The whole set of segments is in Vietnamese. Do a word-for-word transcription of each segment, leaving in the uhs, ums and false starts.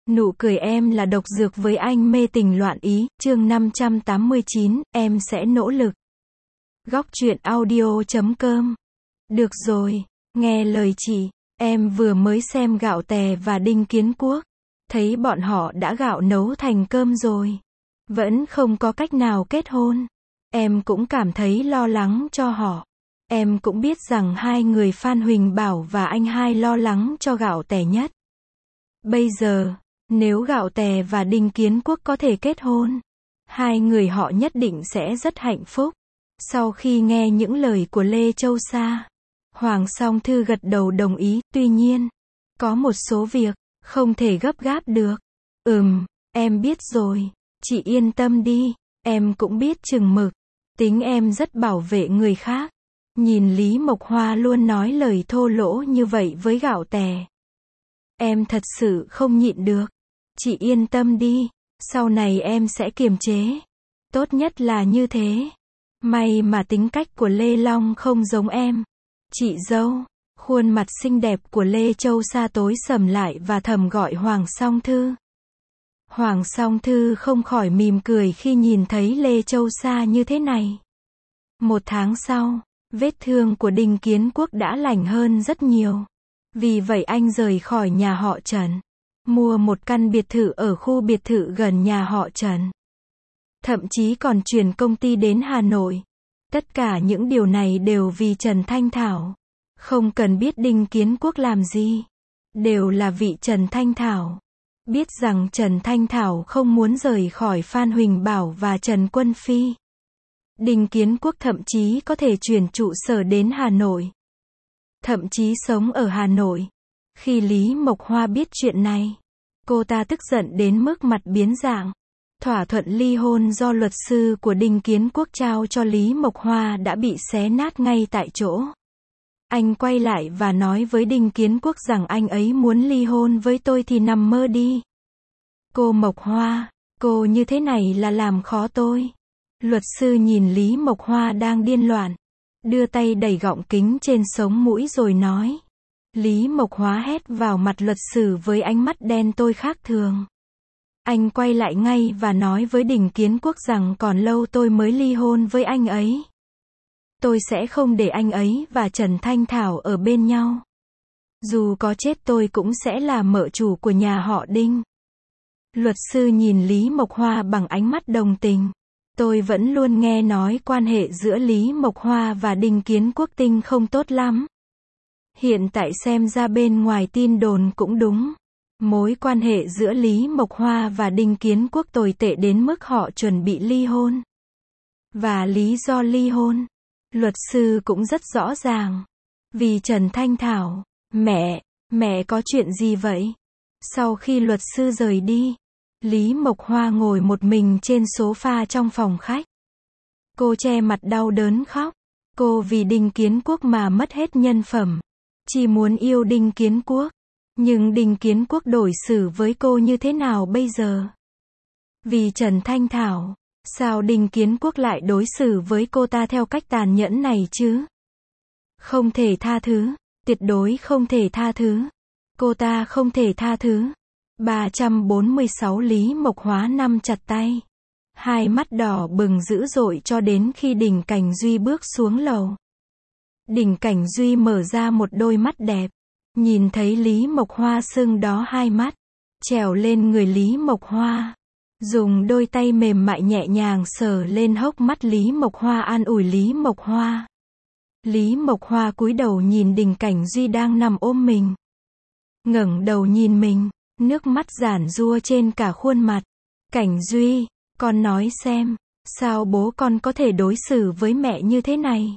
Nụ cười em là độc dược với anh mê tình loạn ý, chương năm trăm tám mươi chín, em sẽ nỗ lực. Góc truyện audio chấm com. Được rồi, nghe lời chị, em vừa mới xem Gạo Tè và Đinh Kiến Quốc. Thấy bọn họ đã gạo nấu thành cơm rồi. Vẫn không có cách nào kết hôn. Em cũng cảm thấy lo lắng cho họ. Em cũng biết rằng hai người Phan Huỳnh Bảo và anh hai lo lắng cho Gạo Tè nhất. Bây giờ, nếu Gạo Tè và Đinh Kiến Quốc có thể kết hôn, hai người họ nhất định sẽ rất hạnh phúc. Sau khi nghe những lời của Lê Châu Sa, Hoàng Song Thư gật đầu đồng ý, tuy nhiên, có một số việc, không thể gấp gáp được. Ừm, em biết rồi, chị yên tâm đi, em cũng biết chừng mực, tính em rất bảo vệ người khác. Nhìn Lý Mộc Hoa luôn nói lời thô lỗ như vậy với Gạo Tè. Em thật sự không nhịn được. Chị yên tâm đi, sau này em sẽ kiềm chế. Tốt nhất là như thế. May mà tính cách của Lê Long không giống em. Chị dâu, khuôn mặt xinh đẹp của Lê Châu Sa tối sầm lại và thầm gọi Hoàng Song Thư. Hoàng Song Thư không khỏi mỉm cười khi nhìn thấy Lê Châu Sa như thế này. Một tháng sau, vết thương của Đinh Kiến Quốc đã lành hơn rất nhiều. Vì vậy anh rời khỏi nhà họ Trần, mua một căn biệt thự ở khu biệt thự gần nhà họ Trần. Thậm chí còn chuyển công ty đến Hà Nội. Tất cả những điều này đều vì Trần Thanh Thảo. Không cần biết Đinh Kiến Quốc làm gì. Đều là vị Trần Thanh Thảo. Biết rằng Trần Thanh Thảo không muốn rời khỏi Phan Huỳnh Bảo và Trần Quân Phi. Đinh Kiến Quốc thậm chí có thể chuyển trụ sở đến Hà Nội. Thậm chí sống ở Hà Nội. Khi Lý Mộc Hoa biết chuyện này, cô ta tức giận đến mức mặt biến dạng. Thỏa thuận ly hôn do luật sư của Đinh Kiến Quốc trao cho Lý Mộc Hoa đã bị xé nát ngay tại chỗ. Anh quay lại và nói với Đinh Kiến Quốc rằng anh ấy muốn ly hôn với tôi thì nằm mơ đi. Cô Mộc Hoa, cô như thế này là làm khó tôi. Luật sư nhìn Lý Mộc Hoa đang điên loạn, đưa tay đẩy gọng kính trên sống mũi rồi nói. Lý Mộc Hoa hét vào mặt luật sư với ánh mắt đen tối khác thường. Anh quay lại ngay và nói với Đinh Kiến Quốc rằng còn lâu tôi mới ly hôn với anh ấy. Tôi sẽ không để anh ấy và Trần Thanh Thảo ở bên nhau. Dù có chết tôi cũng sẽ là mợ chủ của nhà họ Đinh. Luật sư nhìn Lý Mộc Hoa bằng ánh mắt đồng tình. Tôi vẫn luôn nghe nói quan hệ giữa Lý Mộc Hoa và Đinh Kiến Quốc Tinh không tốt lắm. Hiện tại xem ra bên ngoài tin đồn cũng đúng. Mối quan hệ giữa Lý Mộc Hoa và Đinh Kiến Quốc tồi tệ đến mức họ chuẩn bị ly hôn. Và lý do ly hôn, luật sư cũng rất rõ ràng. Vì Trần Thanh Thảo. Mẹ, mẹ có chuyện gì vậy? Sau khi luật sư rời đi, Lý Mộc Hoa ngồi một mình trên sofa trong phòng khách. Cô che mặt đau đớn khóc. Cô vì Đinh Kiến Quốc mà mất hết nhân phẩm. Chỉ muốn yêu Đinh Kiến Quốc. Nhưng Đinh Kiến Quốc đối xử với cô như thế nào bây giờ? Vì Trần Thanh Thảo, sao Đinh Kiến Quốc lại đối xử với cô ta theo cách tàn nhẫn này chứ? Không thể tha thứ, tuyệt đối không thể tha thứ. Cô ta không thể tha thứ. ba trăm bốn mươi sáu Lý Mộc Hoa nắm chặt tay. Hai mắt đỏ bừng dữ dội cho đến khi Đinh Cảnh Duy bước xuống lầu. Đinh Cảnh Duy mở ra một đôi mắt đẹp. Nhìn thấy Lý Mộc Hoa sưng đỏ hai mắt, trèo lên người Lý Mộc Hoa, dùng đôi tay mềm mại nhẹ nhàng sờ lên hốc mắt Lý Mộc Hoa an ủi Lý Mộc Hoa. Lý Mộc Hoa cúi đầu nhìn Đinh Cảnh Duy đang nằm ôm mình. Ngẩng đầu nhìn mình, nước mắt giản giụa trên cả khuôn mặt. Cảnh Duy, con nói xem, sao bố con có thể đối xử với mẹ như thế này?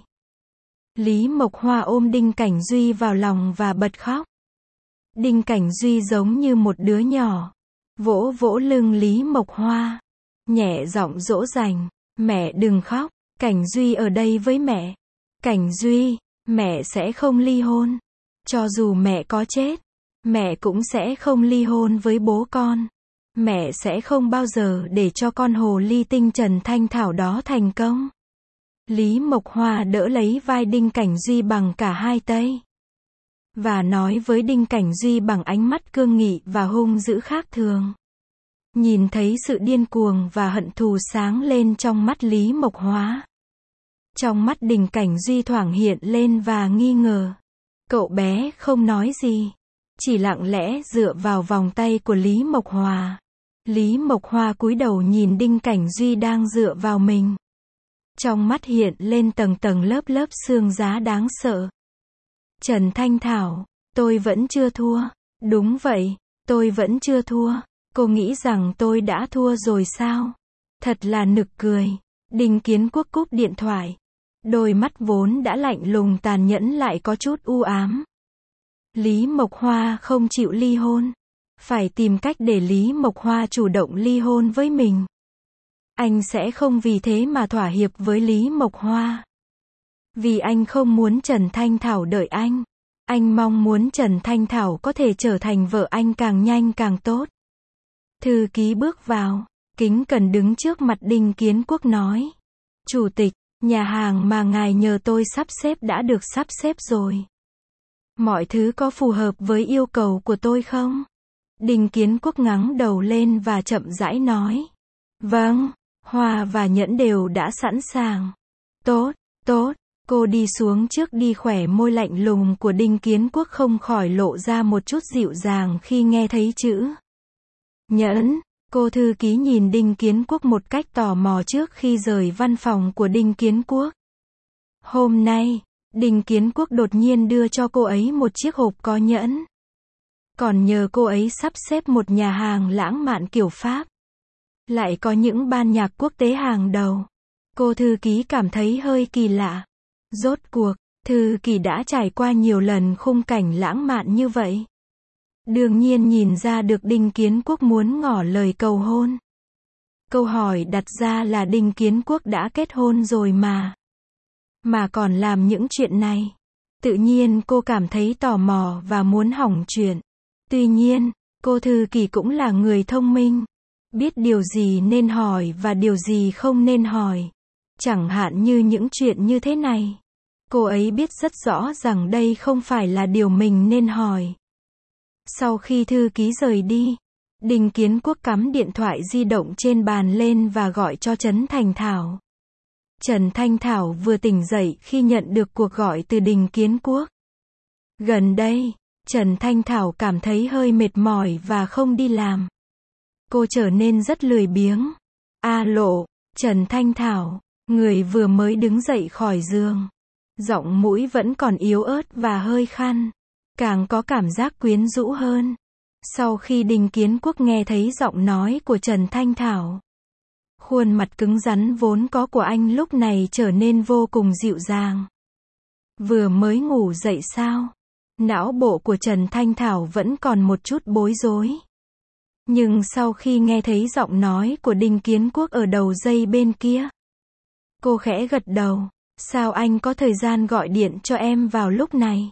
Lý Mộc Hoa ôm Đinh Cảnh Duy vào lòng và bật khóc. Đinh Cảnh Duy giống như một đứa nhỏ, vỗ vỗ lưng Lý Mộc Hoa, nhẹ giọng dỗ dành, mẹ đừng khóc, Cảnh Duy ở đây với mẹ. Cảnh Duy, mẹ sẽ không ly hôn. Cho dù mẹ có chết, mẹ cũng sẽ không ly hôn với bố con. Mẹ sẽ không bao giờ để cho con hồ ly tinh Trần Thanh Thảo đó thành công. Lý Mộc Hoa đỡ lấy vai Đinh Cảnh Duy bằng cả hai tay. và nói với Đinh Cảnh Duy bằng ánh mắt cương nghị và hung dữ khác thường. Nhìn thấy sự điên cuồng và hận thù sáng lên trong mắt Lý Mộc Hoa. Trong mắt Đinh Cảnh Duy thoảng hiện lên và nghi ngờ. Cậu bé không nói gì, chỉ lặng lẽ dựa vào vòng tay của Lý Mộc Hoa. Lý Mộc Hoa cúi đầu nhìn Đinh Cảnh Duy đang dựa vào mình. Trong mắt hiện lên tầng tầng lớp lớp xương giá đáng sợ. Trần Thanh Thảo, tôi vẫn chưa thua. Đúng vậy, tôi vẫn chưa thua. Cô nghĩ rằng tôi đã thua rồi sao? Thật là nực cười. Đinh Kiến Quốc cúp điện thoại. Đôi mắt vốn đã lạnh lùng tàn nhẫn lại có chút u ám. Lý Mộc Hoa không chịu ly hôn. Phải tìm cách để Lý Mộc Hoa chủ động ly hôn với mình. Anh sẽ không vì thế mà thỏa hiệp với Lý Mộc Hoa. Vì anh không muốn Trần Thanh Thảo đợi anh. Anh mong muốn Trần Thanh Thảo có thể trở thành vợ anh càng nhanh càng tốt. Thư ký bước vào, kính cẩn đứng trước mặt Đinh Kiến Quốc nói. Chủ tịch, nhà hàng mà ngài nhờ tôi sắp xếp đã được sắp xếp rồi. Mọi thứ có phù hợp với yêu cầu của tôi không? Đinh Kiến Quốc ngẩng đầu lên và chậm rãi nói. Vâng, Hoa và Nhẫn đều đã sẵn sàng. Tốt, tốt, cô đi xuống trước đi. Khỏe môi lạnh lùng của Đinh Kiến Quốc không khỏi lộ ra một chút dịu dàng khi nghe thấy chữ Nhẫn. Cô thư ký nhìn Đinh Kiến Quốc một cách tò mò trước khi rời văn phòng của Đinh Kiến Quốc. Hôm nay, Đinh Kiến Quốc đột nhiên đưa cho cô ấy một chiếc hộp có nhẫn. Còn nhờ cô ấy sắp xếp một nhà hàng lãng mạn kiểu Pháp. Lại có những ban nhạc quốc tế hàng đầu. Cô thư ký cảm thấy hơi kỳ lạ. Rốt cuộc, thư ký đã trải qua nhiều lần khung cảnh lãng mạn như vậy. Đương nhiên nhìn ra được Đinh Kiến Quốc muốn ngỏ lời cầu hôn. Câu hỏi đặt ra là Đinh Kiến Quốc đã kết hôn rồi mà. Mà còn làm những chuyện này. Tự nhiên cô cảm thấy tò mò và muốn hỏng chuyện. Tuy nhiên, cô thư ký cũng là người thông minh. Biết điều gì nên hỏi và điều gì không nên hỏi. Chẳng hạn như những chuyện như thế này. Cô ấy biết rất rõ rằng đây không phải là điều mình nên hỏi. Sau khi thư ký rời đi, Đinh Kiến Quốc cắm điện thoại di động trên bàn lên và gọi cho Trần Thanh Thảo. Trần Thanh Thảo vừa tỉnh dậy khi nhận được cuộc gọi từ Đinh Kiến Quốc. Gần đây, Trần Thanh Thảo cảm thấy hơi mệt mỏi và không đi làm. Cô trở nên rất lười biếng. Alo, Trần Thanh Thảo, người vừa mới đứng dậy khỏi giường. Giọng mũi vẫn còn yếu ớt và hơi khăn. Càng có cảm giác quyến rũ hơn. Sau khi Đinh Kiến Quốc nghe thấy giọng nói của Trần Thanh Thảo. Khuôn mặt cứng rắn vốn có của anh lúc này trở nên vô cùng dịu dàng. Vừa mới ngủ dậy sao? Não bộ của Trần Thanh Thảo vẫn còn một chút bối rối. Nhưng sau khi nghe thấy giọng nói của Đinh Kiến Quốc ở đầu dây bên kia. Cô khẽ gật đầu. Sao anh có thời gian gọi điện cho em vào lúc này?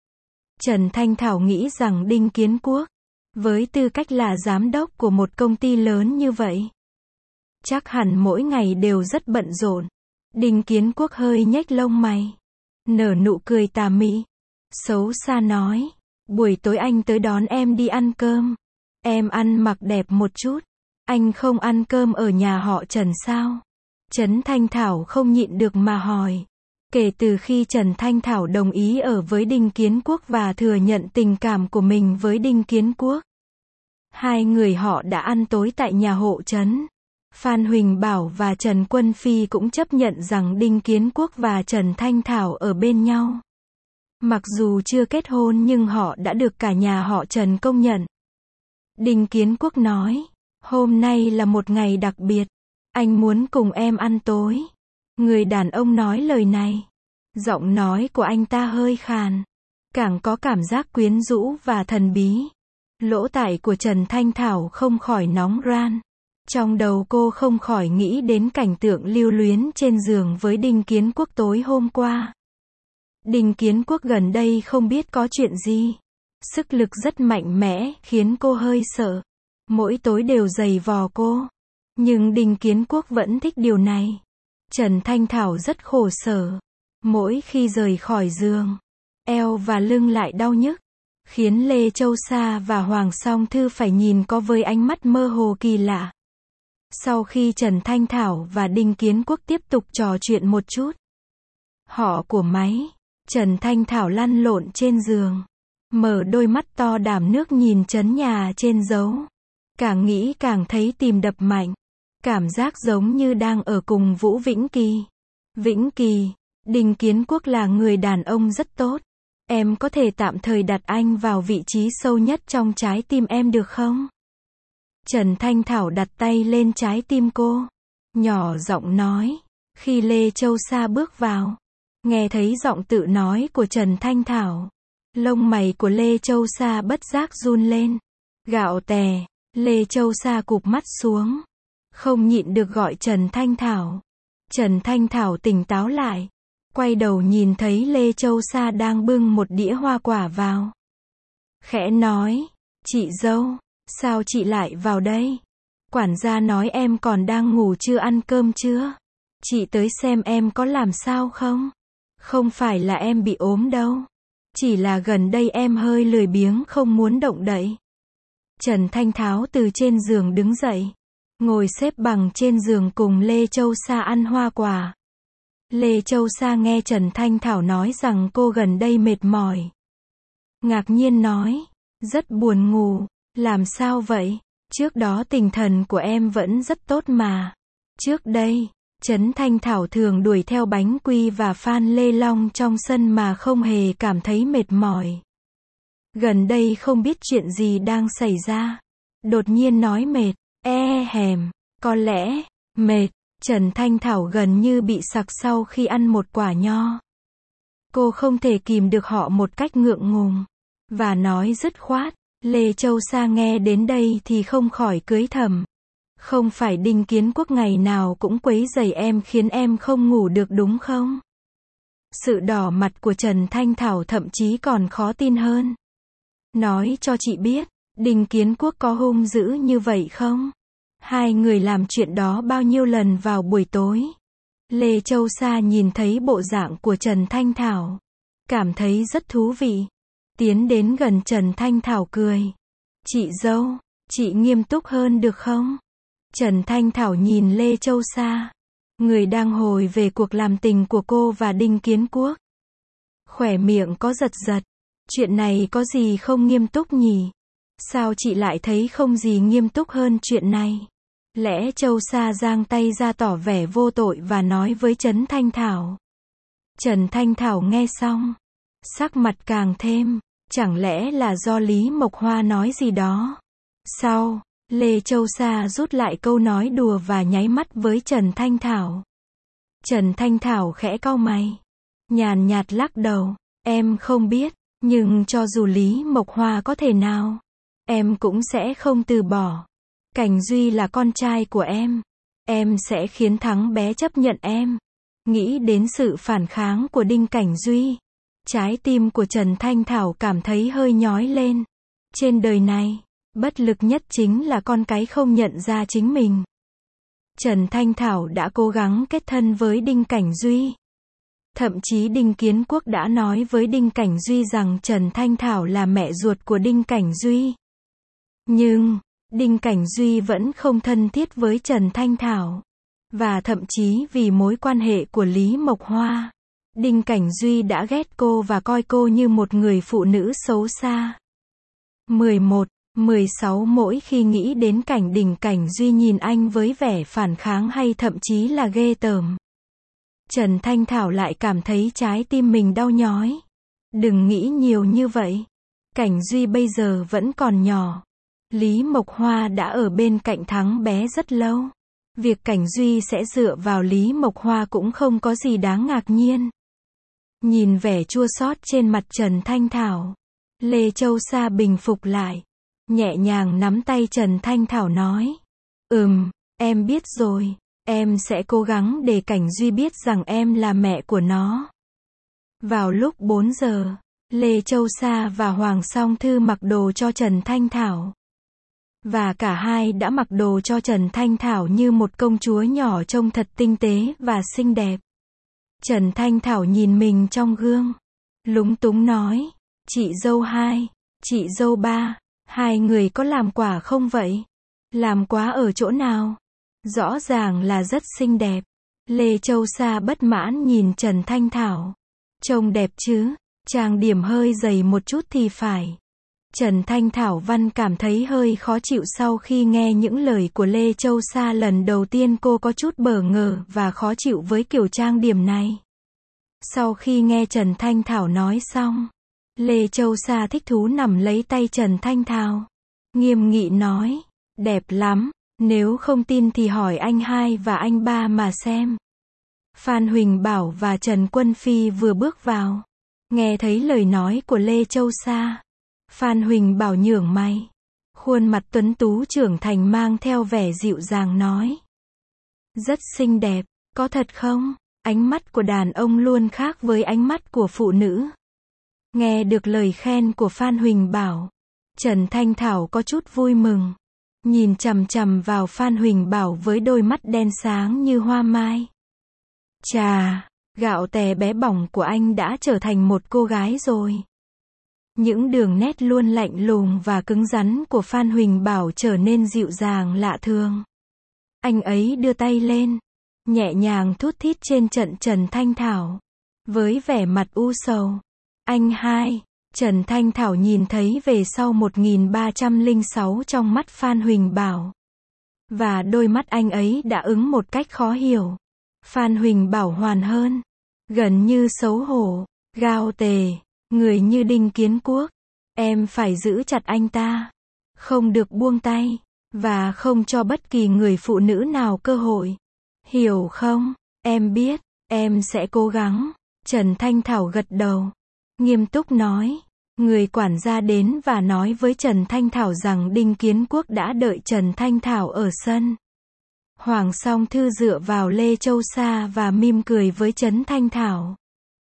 Trần Thanh Thảo nghĩ rằng Đinh Kiến Quốc, với tư cách là giám đốc của một công ty lớn như vậy, chắc hẳn mỗi ngày đều rất bận rộn. Đinh Kiến Quốc hơi nhếch lông mày, nở nụ cười tà mị, xấu xa nói, buổi tối anh tới đón em đi ăn cơm. Em ăn mặc đẹp một chút. Anh không ăn cơm ở nhà họ Trần sao? Trần Thanh Thảo không nhịn được mà hỏi. Kể từ khi Trần Thanh Thảo đồng ý ở với Đinh Kiến Quốc và thừa nhận tình cảm của mình với Đinh Kiến Quốc, hai người họ đã ăn tối tại nhà hộ Trần. Phan Huỳnh Bảo và Trần Quân Phi cũng chấp nhận rằng Đinh Kiến Quốc và Trần Thanh Thảo ở bên nhau. Mặc dù chưa kết hôn nhưng họ đã được cả nhà họ Trần công nhận. Đinh Kiến Quốc nói, hôm nay là một ngày đặc biệt. Anh muốn cùng em ăn tối. Người đàn ông nói lời này. Giọng nói của anh ta hơi khàn. Càng có cảm giác quyến rũ và thần bí. Lỗ tai của Trần Thanh Thảo không khỏi nóng ran. Trong đầu cô không khỏi nghĩ đến cảnh tượng lưu luyến trên giường với Đinh Kiến Quốc tối hôm qua. Đinh Kiến Quốc gần đây không biết có chuyện gì. Sức lực rất mạnh mẽ, khiến cô hơi sợ. Mỗi tối đều giày vò cô. Nhưng Đinh Kiến Quốc vẫn thích điều này. Trần Thanh Thảo rất khổ sở. Mỗi khi rời khỏi giường, eo và lưng lại đau nhức, khiến Lê Châu Sa và Hoàng Song Thư phải nhìn có với ánh mắt mơ hồ kỳ lạ. Sau khi Trần Thanh Thảo và Đinh Kiến Quốc tiếp tục trò chuyện một chút, họ của máy, Trần Thanh Thảo lăn lộn trên giường, mở đôi mắt to đàm nước nhìn trấn nhà trên dấu. Càng nghĩ càng thấy tim đập mạnh, cảm giác giống như đang ở cùng Vũ Vĩnh Kỳ. Vĩnh Kỳ, Đinh Kiến Quốc là người đàn ông rất tốt. Em có thể tạm thời đặt anh vào vị trí sâu nhất trong trái tim em được không? Trần Thanh Thảo đặt tay lên trái tim cô, nhỏ giọng nói. Khi Lê Châu Sa bước vào, nghe thấy giọng tự nói của Trần Thanh Thảo, lông mày của Lê Châu Sa bất giác run lên. Gạo tè, Lê Châu Sa cụp mắt xuống, không nhịn được gọi Trần Thanh Thảo. Trần Thanh Thảo tỉnh táo lại, quay đầu nhìn thấy Lê Châu Sa đang bưng một đĩa hoa quả vào. Khẽ nói, chị dâu, sao chị lại vào đây? Quản gia nói em còn đang ngủ chưa ăn cơm chưa? Chị tới xem em có làm sao không? Không phải là em bị ốm đâu. Chỉ là gần đây em hơi lười biếng không muốn động đậy. Trần Thanh Thảo từ trên giường đứng dậy, ngồi xếp bằng trên giường cùng Lê Châu Sa ăn hoa quả. Lê Châu Sa nghe Trần Thanh Thảo nói rằng cô gần đây mệt mỏi, ngạc nhiên nói, rất buồn ngủ. Làm sao vậy? Trước đó tinh thần của em vẫn rất tốt mà. Trước đây, Trấn Thanh Thảo thường đuổi theo Bánh Quy và Phan Lê Long trong sân mà không hề cảm thấy mệt mỏi. Gần đây không biết chuyện gì đang xảy ra, đột nhiên nói mệt, e hèm, có lẽ, mệt. Trần Thanh Thảo gần như bị sặc sau khi ăn một quả nho. Cô không thể kìm được họ một cách ngượng ngùng, và nói dứt khoát. Lê Châu Sa nghe đến đây thì không khỏi cưới thầm. Không phải Đinh Kiến Quốc ngày nào cũng quấy rầy em khiến em không ngủ được đúng không? Sự đỏ mặt của Trần Thanh Thảo thậm chí còn khó tin hơn. Nói cho chị biết, Đinh Kiến Quốc có hung dữ như vậy không? Hai người làm chuyện đó bao nhiêu lần vào buổi tối? Lê Châu Sa nhìn thấy bộ dạng của Trần Thanh Thảo, cảm thấy rất thú vị. Tiến đến gần Trần Thanh Thảo cười. Chị dâu, chị nghiêm túc hơn được không? Trần Thanh Thảo nhìn Lê Châu Sa, người đang hồi về cuộc làm tình của cô và Đinh Kiến Quốc. Khỏe miệng có giật giật. Chuyện này có gì không nghiêm túc nhỉ? Sao chị lại thấy không gì nghiêm túc hơn chuyện này? Lẽ Châu Sa giang tay ra tỏ vẻ vô tội và nói với Trần Thanh Thảo. Trần Thanh Thảo nghe xong, sắc mặt càng thêm. Chẳng lẽ là do Lý Mộc Hoa nói gì đó? Sau, Lê Châu Sa rút lại câu nói đùa và nháy mắt với Trần Thanh Thảo. Trần Thanh Thảo khẽ cau mày, nhàn nhạt lắc đầu. Em không biết, nhưng cho dù Lý Mộc Hoa có thể nào, em cũng sẽ không từ bỏ. Cảnh Duy là con trai của em. Em sẽ khiến thắng bé chấp nhận em. Nghĩ đến sự phản kháng của Đinh Cảnh Duy, trái tim của Trần Thanh Thảo cảm thấy hơi nhói lên. Trên đời này, bất lực nhất chính là con cái không nhận ra chính mình. Trần Thanh Thảo đã cố gắng kết thân với Đinh Cảnh Duy. Thậm chí Đinh Kiến Quốc đã nói với Đinh Cảnh Duy rằng Trần Thanh Thảo là mẹ ruột của Đinh Cảnh Duy. Nhưng, Đinh Cảnh Duy vẫn không thân thiết với Trần Thanh Thảo. Và thậm chí vì mối quan hệ của Lý Mộc Hoa, Đinh Cảnh Duy đã ghét cô và coi cô như một người phụ nữ xấu xa. mười một, mười sáu Mỗi khi nghĩ đến cảnh Đinh Cảnh Duy nhìn anh với vẻ phản kháng hay thậm chí là ghê tởm, Trần Thanh Thảo lại cảm thấy trái tim mình đau nhói. Đừng nghĩ nhiều như vậy. Cảnh Duy bây giờ vẫn còn nhỏ. Lý Mộc Hoa đã ở bên cạnh thắng bé rất lâu. Việc Cảnh Duy sẽ dựa vào Lý Mộc Hoa cũng không có gì đáng ngạc nhiên. Nhìn vẻ chua xót trên mặt Trần Thanh Thảo, Lê Châu Sa bình phục lại, nhẹ nhàng nắm tay Trần Thanh Thảo nói. Ừm, em biết rồi, em sẽ cố gắng để Cảnh Duy biết rằng em là mẹ của nó. Vào lúc bốn giờ, Lê Châu Sa và Hoàng Song Thư mặc đồ cho Trần Thanh Thảo. Và cả hai đã mặc đồ cho Trần Thanh Thảo như một công chúa nhỏ trông thật tinh tế và xinh đẹp. Trần Thanh Thảo nhìn mình trong gương, lúng túng nói, chị dâu hai, chị dâu ba, hai người có làm quả không vậy? Làm quá ở chỗ nào? Rõ ràng là rất xinh đẹp. Lê Châu Sa bất mãn nhìn Trần Thanh Thảo. Trông đẹp chứ, trang điểm hơi dày một chút thì phải. Trần Thanh Thảo Văn cảm thấy hơi khó chịu sau khi nghe những lời của Lê Châu Sa lần đầu tiên, cô có chút bỡ ngỡ và khó chịu với kiểu trang điểm này. Sau khi nghe Trần Thanh Thảo nói xong, Lê Châu Sa thích thú nắm lấy tay Trần Thanh Thảo, nghiêm nghị nói, đẹp lắm, nếu không tin thì hỏi anh hai và anh ba mà xem. Phan Huỳnh Bảo và Trần Quân Phi vừa bước vào, nghe thấy lời nói của Lê Châu Sa. Phan Huỳnh Bảo nhướng mày, khuôn mặt tuấn tú trưởng thành mang theo vẻ dịu dàng nói, rất xinh đẹp, có thật không? Ánh mắt của đàn ông luôn khác với ánh mắt của phụ nữ. Nghe được lời khen của Phan Huỳnh Bảo, Trần Thanh Thảo có chút vui mừng, nhìn chằm chằm vào Phan Huỳnh Bảo với đôi mắt đen sáng như hoa mai. Chà, gạo tẻ bé bỏng của anh đã trở thành một cô gái rồi. Những đường nét luôn lạnh lùng và cứng rắn của Phan Huỳnh Bảo trở nên dịu dàng lạ thường. Anh ấy đưa tay lên, nhẹ nhàng thút thít trên trận Trần Thanh Thảo, với vẻ mặt u sầu. Anh hai, Trần Thanh Thảo nhìn thấy về sau một nghìn ba trăm lẻ sáu trong mắt Phan Huỳnh Bảo. Và đôi mắt anh ấy đã ứng một cách khó hiểu. Phan Huỳnh Bảo hoàn hơn, gần như xấu hổ, gao tề, người như đinh kiến quốc. Em phải giữ chặt anh ta, không được buông tay, và không cho bất kỳ người phụ nữ nào cơ hội. Hiểu không? Em biết, em sẽ cố gắng. Trần Thanh Thảo gật đầu, nghiêm túc nói. Người quản gia đến và nói với Trần Thanh Thảo rằng Đinh Kiến Quốc đã đợi Trần Thanh Thảo ở sân. Hoàng Song Thư dựa vào Lê Châu Sa và mỉm cười với Trần Thanh Thảo.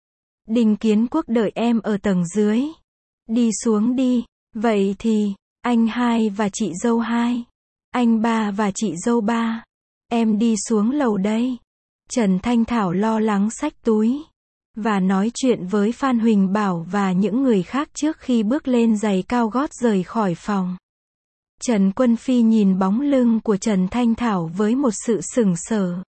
Đinh Kiến Quốc đợi em ở tầng dưới. Đi xuống đi. Vậy thì, anh hai và chị dâu hai, anh ba và chị dâu ba, em đi xuống lầu đây. Trần Thanh Thảo lo lắng xách túi và nói chuyện với Phan Huỳnh Bảo và những người khác trước khi bước lên giày cao gót rời khỏi phòng. Trần Quân Phi nhìn bóng lưng của Trần Thanh Thảo với một sự sững sờ.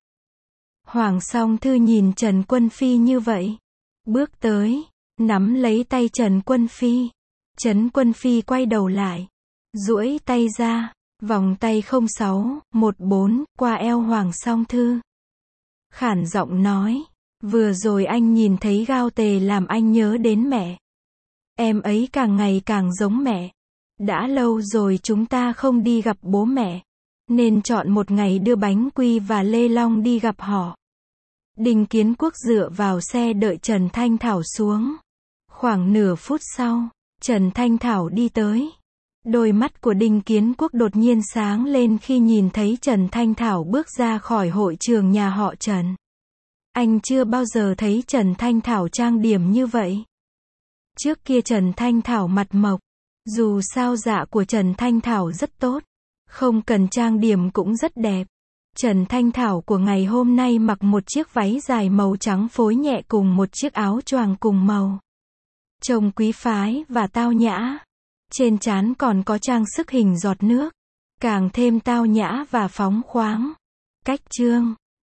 Hoàng Song Thư nhìn Trần Quân Phi như vậy, bước tới, nắm lấy tay Trần Quân Phi. Trần Quân Phi quay đầu lại, duỗi tay ra, vòng tay không sáu một bốn qua eo Hoàng Song Thư. Khản giọng nói, vừa rồi anh nhìn thấy gao tề làm anh nhớ đến mẹ. Em ấy càng ngày càng giống mẹ. Đã lâu rồi chúng ta không đi gặp bố mẹ, nên chọn một ngày đưa Bánh Quy và Lê Long đi gặp họ. Đinh Kiến Quốc dựa vào xe đợi Trần Thanh Thảo xuống. Khoảng nửa phút sau, Trần Thanh Thảo đi tới. Đôi mắt của Đinh Kiến Quốc đột nhiên sáng lên khi nhìn thấy Trần Thanh Thảo bước ra khỏi hội trường nhà họ Trần. Anh chưa bao giờ thấy Trần Thanh Thảo trang điểm như vậy. Trước kia Trần Thanh Thảo mặt mộc, dù sao dạ của Trần Thanh Thảo rất tốt, không cần trang điểm cũng rất đẹp. Trần Thanh Thảo của ngày hôm nay mặc một chiếc váy dài màu trắng phối nhẹ cùng một chiếc áo choàng cùng màu. Trông quý phái và tao nhã. Trên trán còn có trang sức hình giọt nước, càng thêm tao nhã và phóng khoáng. Cách chương